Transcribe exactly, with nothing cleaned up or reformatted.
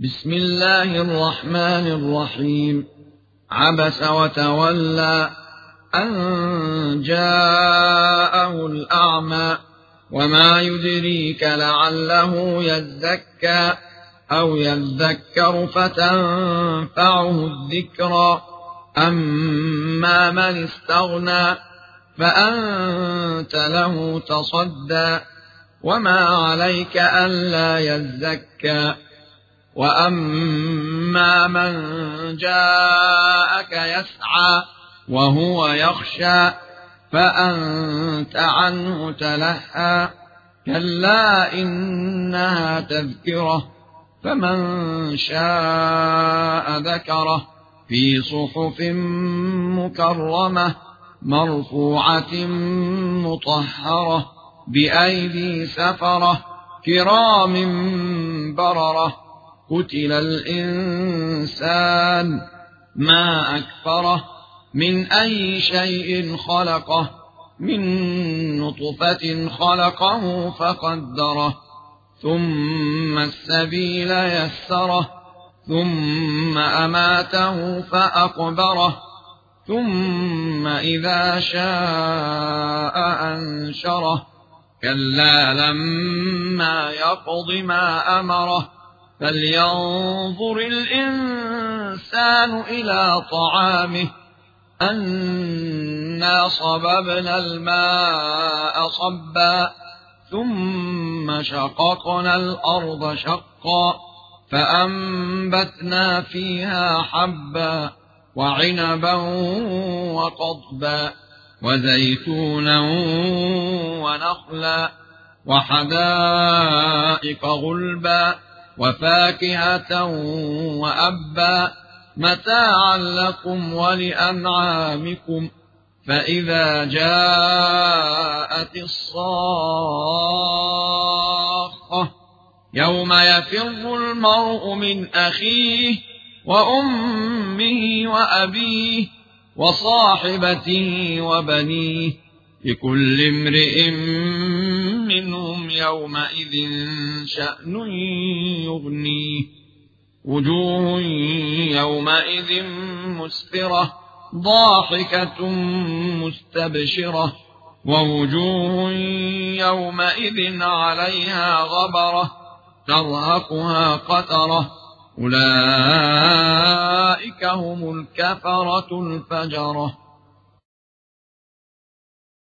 بسم الله الرحمن الرحيم. عبس وتولى أن جاءه الأعمى وما يدريك لعله يزكى أو يذكر فتنفعه الذكرى. أما من استغنى فأنت له تصدى وما عليك ألا يزكى. وأما من جاءك يسعى وهو يخشى فأنت عنه تلهى. كلا إنها تذكرة فمن شاء ذكره في صحف مكرمة مرفوعة مطهرة بأيدي سفرة كرام بررة. قتل الإنسان ما أكفره من أي شيء خلقه من نطفة خلقه فقدره ثم السبيل يسره ثم أماته فأقبره ثم إذا شاء أنشره. كلا لما يقض ما أمره فلينظر الإنسان إلى طعامه أنا صببنا الماء صبا ثم شققنا الأرض شقا فأنبتنا فيها حبا وعنبا وقضبا وزيتونا ونخلا وحدائق غلبا وفاكهة وأبا متاعا لكم ولأنعامكم. فإذا جاءت الصاخة يوم يفر المرء من أخيه وأمه وأبيه وصاحبته وبنيه لكل امرئ منهم يومئذ شأن يغنيه. وجوه يومئذ مسفرة ضاحكة مستبشرة ووجوه يومئذ عليها غبرة ترهقها قترة أولئك هم الكفرة الفجرة.